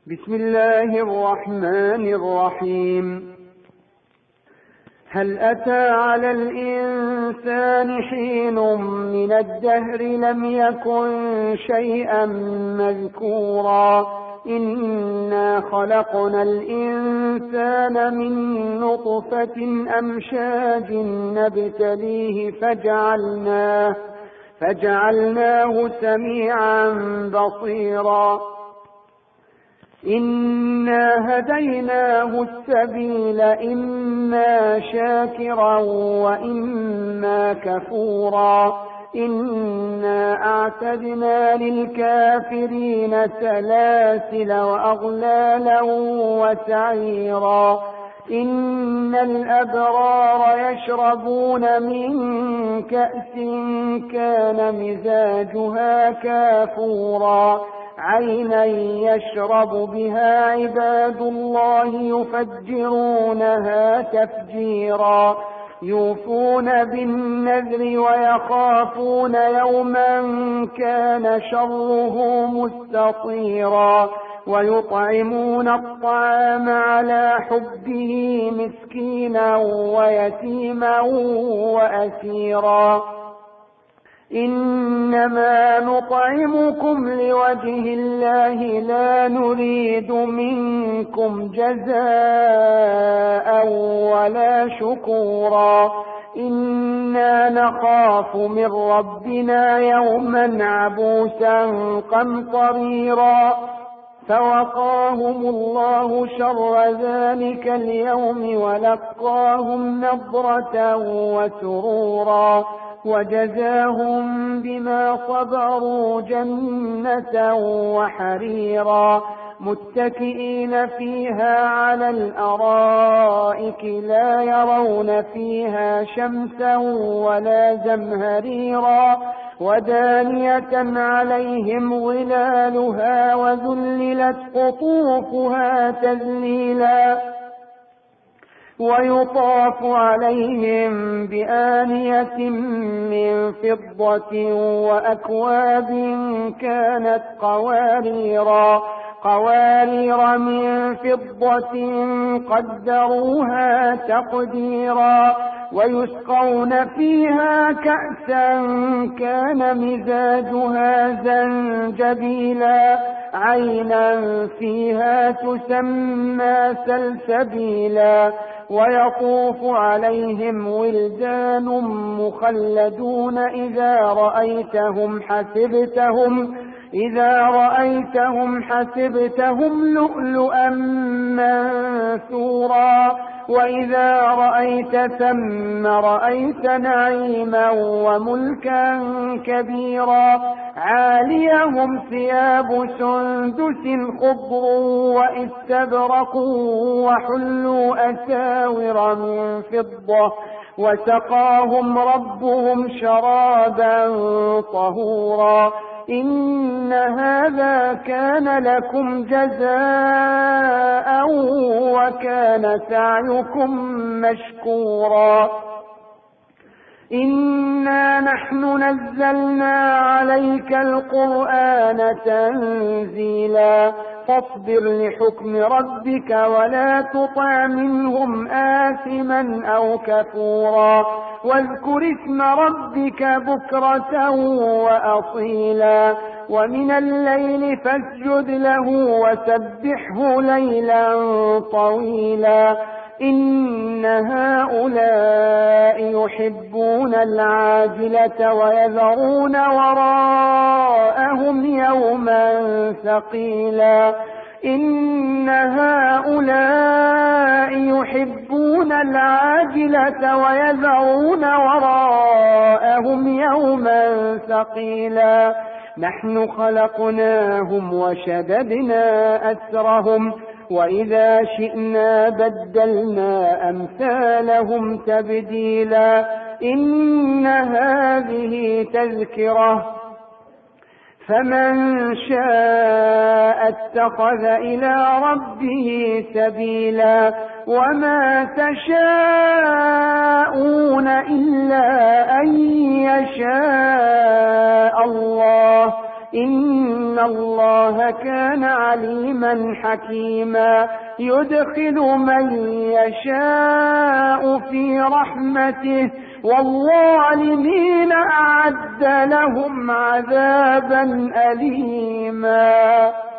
بسم الله الرحمن الرحيم. هل أتى على الإنسان حين من الدهر لم يكن شيئا مذكورا إنا خلقنا الإنسان من نطفة أمشاج نبتليه فجعلناه سميعا بصيرا إنا هديناه السبيل إما شاكرا وإما كفورا إنا أعتدنا للكافرين سلاسل وأغلالا وسعيرا إن الأبرار يشربون من كأس كان مزاجها كافورا عينا يشرب بها عباد الله يفجرونها تفجيرا يوفون بالنذر ويخافون يوما كان شره مستطيرا ويطعمون الطعام على حبه مسكينا ويتيما وأسيرا إنما نطعمكم لوجه الله لا نريد منكم جزاء ولا شكورا إنا نخاف من ربنا يوما عبوسا قمطريرا فوقاهم الله شر ذلك اليوم ولقاهم نضرة وسرورا وجزاهم بما صبروا جنة وحريرا متكئين فيها على الأرائك لا يرون فيها شمسا ولا زمهريرا ودانية عليهم ظلالها وذللت قطوفها تذليلا ويطاف عليهم بآنية من فضة وأكواب كانت قوارير من فضة قدروها تقديرا ويسقون فيها كأسا كان مزاجها زنجبيلا عينا فيها تسمى سلسبيلا ويطوف عليهم ولدان مخلدون إذا رأيتهم حسبتهم لؤلؤا منثورا وإذا رأيت ثم رأيت نعيما وملكا كبيرا عاليهم ثياب سندس خضر واستبرق وحلوا أساور من فضة وسقاهم ربهم شرابا طهورا إن هذا كان لكم جزاء وكان سعيكم مشكورا إنا نحن نزلنا عليك القرآن تنزيلا فاصبر لحكم ربك ولا تطع منهم آثما أو كفورا واذكر اسم ربك بكرة وأصيلا ومن الليل فاسجد له وسبحه ليلا طويلا إن هؤلاء يحبون العاجلة ويذرون وراءهم يوما ثقيلا إن هؤلاء يحبون العاجلة ويذرون وراءهم يوما ثقيلا نحن خلقناهم وشددنا أسرهم وإذا شئنا بدلنا أمثالهم تبديلا إن هذه تذكرة فمن شاء اتخذ إلى ربه سبيلا وما تشاءون إلا أن يشاء الله إن الله كان عليما حكيما يدخل من يشاء في رحمته والظالمين أعد لهم عذابا أليما.